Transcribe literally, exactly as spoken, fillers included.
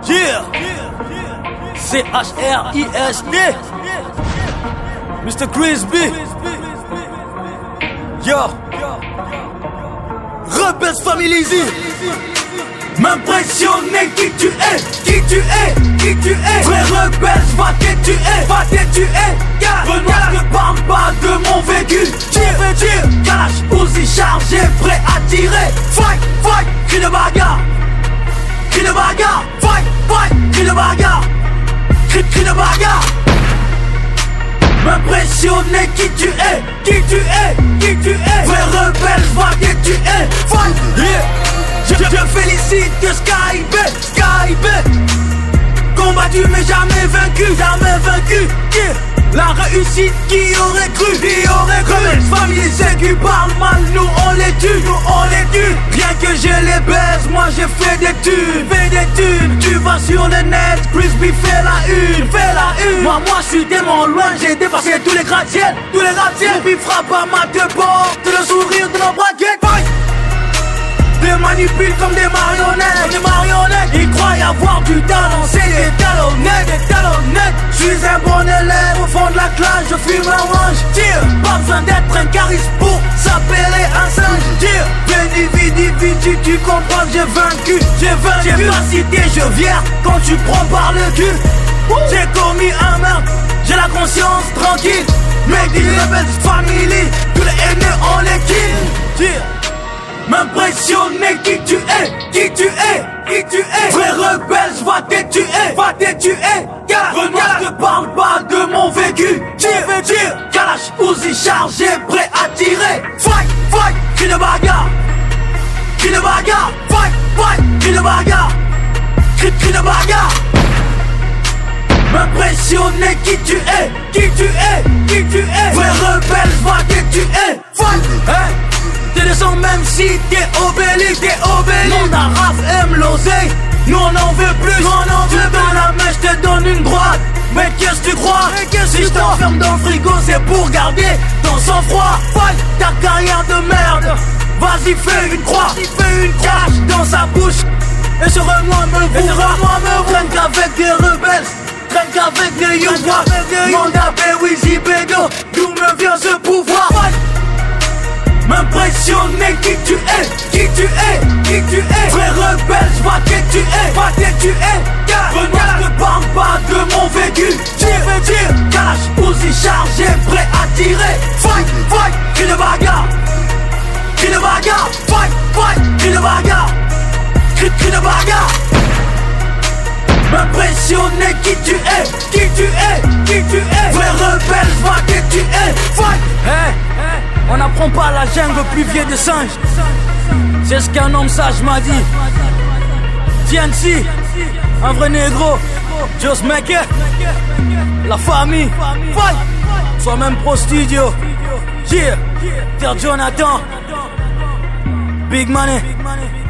Yeah, C H R I S T, Mister Crispy. Yo, Rebels Family Z. M'impressionner qui tu es, qui tu es, qui tu es. Vrai rebelle, va t'étuer, va t'étuer. Benoît, ne parle pas de mon vécu. Tire, tire, cache, Uzi chargé, prêt à tirer. Fight, fight, cri de bagarre. Cri de bagarre, fight, fight, cri de bagarre. Cri, cri de bagarre. M'impressionner qui tu es, qui tu es, qui tu es. Vrai rebelle, va t'étuer. Fight, yeah. Je, je félicite Sky-B, Sky-B. Combattu mais jamais vaincu, jamais vaincu. Yeah. La réussite, qui aurait cru, qui aurait cru. Rebels Family, c'est qui parle mal, nous on les tue, nous on les tue. Rien que je les baise, moi j'ai fait des thunes, fait des thunes. Tu vas sur le net, Crispy fait la une, fait la une. Moi, moi je suis tellement loin, j'ai dépassé tous les gratte-ciels, tous les gratte-ciels. Puis frappe à ma deux portes, le sourire de nos braquettes. Des manipules comme des marionnettes, des marionnettes. Ils croient y avoir du talent, c'est des talonnettes, des talonnettes. Je suis un bon élève au fond de la classe, je fume un range. Tire, pas besoin d'être un charisme pour s'appeler un singe. Tire, veni vidi vici, tu comprends, j'ai vaincu, j'ai vaincu. J'ai pas cité, je viens quand tu prends par le cul. J'ai commis un meurtre, j'ai la conscience tranquille. Mais des Rebels Family, tous les haineux on les kill. Tire. M'impressionner qui tu es, qui tu es, qui tu es. Vrai rebelle, va t'étuer, va t'étuer. Benoît, ne parle pas de mon vécu. Tire, tire, Kalash, Uzi chargé, prêt à tirer. Fight, fight, cri de bagarre. Cri de bagarre, fight, fight, cri de bagarre. Cri, cri de bagarre. M'impressionner qui tu es, qui tu es, qui tu es. Vrai rebelle, va t'étuer. Fight, hey. T'es descend même si t'es obélique, t'es obélique. Mon Araf aime l'oseille, nous on en veut plus. Nous on en veut plus. Dans la main je te donne une droite. Mais qu'est-ce que tu crois? Si je t'enferme dans le frigo c'est pour garder ton sang-froid. Fight ta carrière de merde. Vas-y fais une croix, fais une croix dans sa bouche. Et ce remoi me bourra. Traîne qu'avec des rebelles, traîne qu'avec des Youngwa. Manda Wizy Bedo, d'où me vient ce pouvoir? M'impressionner qui tu es, qui tu es, qui tu es. Vrai rebelle, va t'étuer, va t'étuer. Benoît, ne parle pas de mon vécu. Tire, tire, Kalash, Uzi chargé, prêt à tirer. Fight, fight, cri de bagarre. Cri de bagarre, fight, fight, cri de bagarre. Cri, cri de bagarre. M'impressionner qui tu es, qui tu es, qui tu es. Vrai rebelle, va t'étuer. Fight, hey. On n'apprend pas la jungle plus vieille des singes. C'est ce qu'un homme sage m'a dit. T N C, un vrai négro, Just Make It, la famille, fight. Sois même pro studio. Yeah, Pierre Jonathan, Big Money.